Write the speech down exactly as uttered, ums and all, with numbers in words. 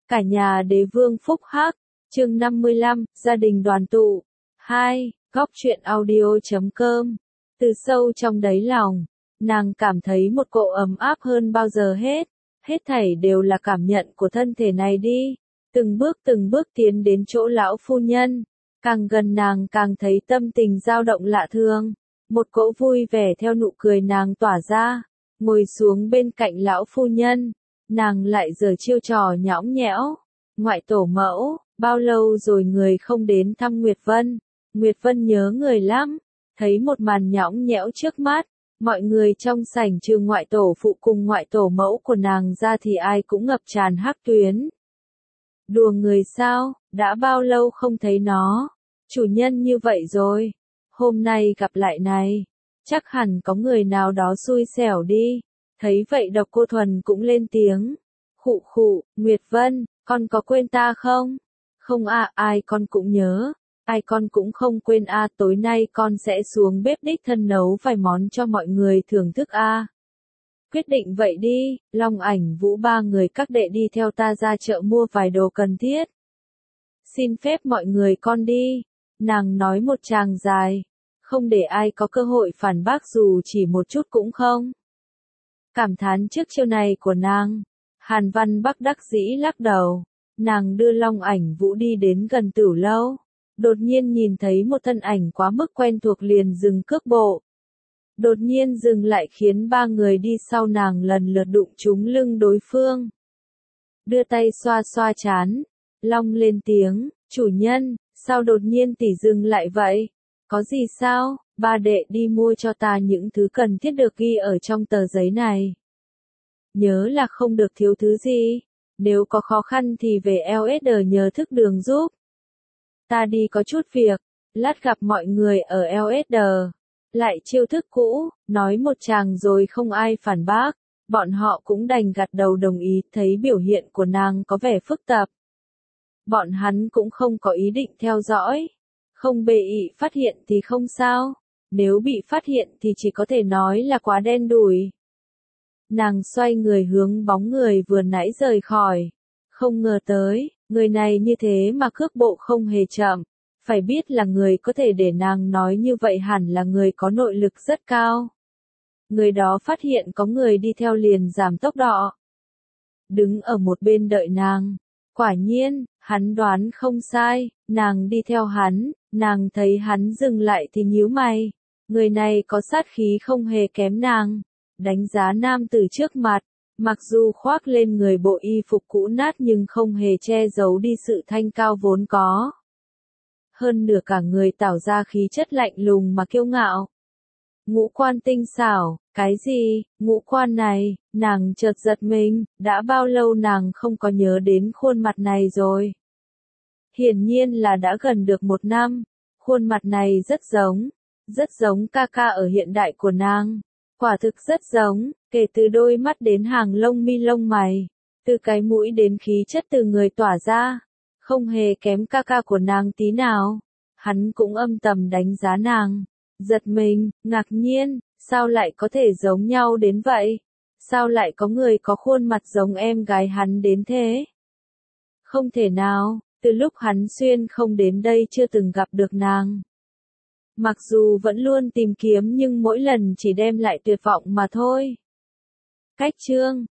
Cả nhà đế vương phúc hắc, chương năm mươi lăm, gia đình đoàn tụ. hai. Góc truyện audio.com. Từ sâu trong đáy lòng, nàng cảm thấy một cỗ ấm áp hơn bao giờ hết. Hết thảy đều là cảm nhận của thân thể này đi. Từng bước từng bước tiến đến chỗ lão phu nhân. Càng gần nàng càng thấy tâm tình dao động lạ thường. Một cỗ vui vẻ theo nụ cười nàng tỏa ra. Ngồi xuống bên cạnh lão phu nhân. Nàng lại giở chiêu trò nhõng nhẽo. Ngoại tổ mẫu, bao lâu rồi người không đến thăm Nguyệt Vân? Nguyệt Vân nhớ người lắm. Thấy một màn nhõng nhẽo trước mắt. Mọi người trong sảnh trừ ngoại tổ phụ cùng ngoại tổ mẫu của nàng ra thì ai cũng ngập tràn hắc tuyến. Đùa người sao, đã bao lâu không thấy nó. Chủ nhân như vậy rồi. Hôm nay gặp lại này. Chắc hẳn có người nào đó xui xẻo đi. Thấy vậy Độc Cô Thuần cũng lên tiếng. Khụ khụ, Nguyệt Vân, con có quên ta không? Không à, ai con cũng nhớ. Ai con cũng không quên a à, tối nay con sẽ xuống bếp đích thân nấu vài món cho mọi người thưởng thức a à. Quyết định vậy đi, Long Ảnh Vũ ba người các đệ đi theo ta ra chợ mua vài đồ cần thiết. Xin phép mọi người con đi. Nàng nói một tràng dài. Không để ai có cơ hội phản bác dù chỉ một chút cũng không. Cảm thán trước chiêu này của nàng. Hàn Văn Bắc đắc dĩ lắc đầu. Nàng đưa Long Ảnh Vũ đi đến gần Tửu Lâu. Đột nhiên nhìn thấy một thân ảnh quá mức quen thuộc liền dừng cước bộ. Đột nhiên dừng lại khiến ba người đi sau nàng lần lượt đụng trúng lưng đối phương. Đưa tay xoa xoa trán. Long lên tiếng, chủ nhân, sao đột nhiên tỷ dừng lại vậy? Có gì sao? Ba đệ đi mua cho ta những thứ cần thiết được ghi ở trong tờ giấy này. Nhớ là không được thiếu thứ gì. Nếu có khó khăn thì về lờ ét đê nhờ thức đường giúp. Ta đi có chút việc. Lát gặp mọi người ở lờ ét đê. Lại chiêu thức cũ, nói một tràng rồi không ai phản bác. Bọn họ cũng đành gật đầu đồng ý, thấy biểu hiện của nàng có vẻ phức tạp. Bọn hắn cũng không có ý định theo dõi. Không bị phát hiện thì không sao. Nếu bị phát hiện thì chỉ có thể nói là quá đen đủi. Nàng xoay người hướng bóng người vừa nãy rời khỏi. Không ngờ tới, người này như thế mà cước bộ không hề chậm. Phải biết là người có thể để nàng nói như vậy hẳn là người có nội lực rất cao. Người đó phát hiện có người đi theo liền giảm tốc độ. Đứng ở một bên đợi nàng. Quả nhiên, hắn đoán không sai, nàng đi theo hắn, nàng thấy hắn dừng lại thì nhíu mày. Người này có sát khí không hề kém nàng. Đánh giá nam tử trước mặt, mặc dù khoác lên người bộ y phục cũ nát nhưng không hề che giấu đi sự thanh cao vốn có. Hơn nửa cả người tỏ ra khí chất lạnh lùng mà kiêu ngạo. Ngũ quan tinh xảo, cái gì, ngũ quan này, nàng chợt giật mình, đã bao lâu nàng không có nhớ đến khuôn mặt này rồi. Hiển nhiên là đã gần được một năm, khuôn mặt này rất giống, rất giống ca ca ở hiện đại của nàng. Quả thực rất giống, kể từ đôi mắt đến hàng lông mi lông mày, từ cái mũi đến khí chất từ người tỏa ra, không hề kém ca ca của nàng tí nào. Hắn cũng âm thầm đánh giá nàng, giật mình, ngạc nhiên, sao lại có thể giống nhau đến vậy? Sao lại có người có khuôn mặt giống em gái hắn đến thế? Không thể nào, từ lúc hắn xuyên không đến đây chưa từng gặp được nàng. Mặc dù vẫn luôn tìm kiếm nhưng mỗi lần chỉ đem lại tuyệt vọng mà thôi. Cách chương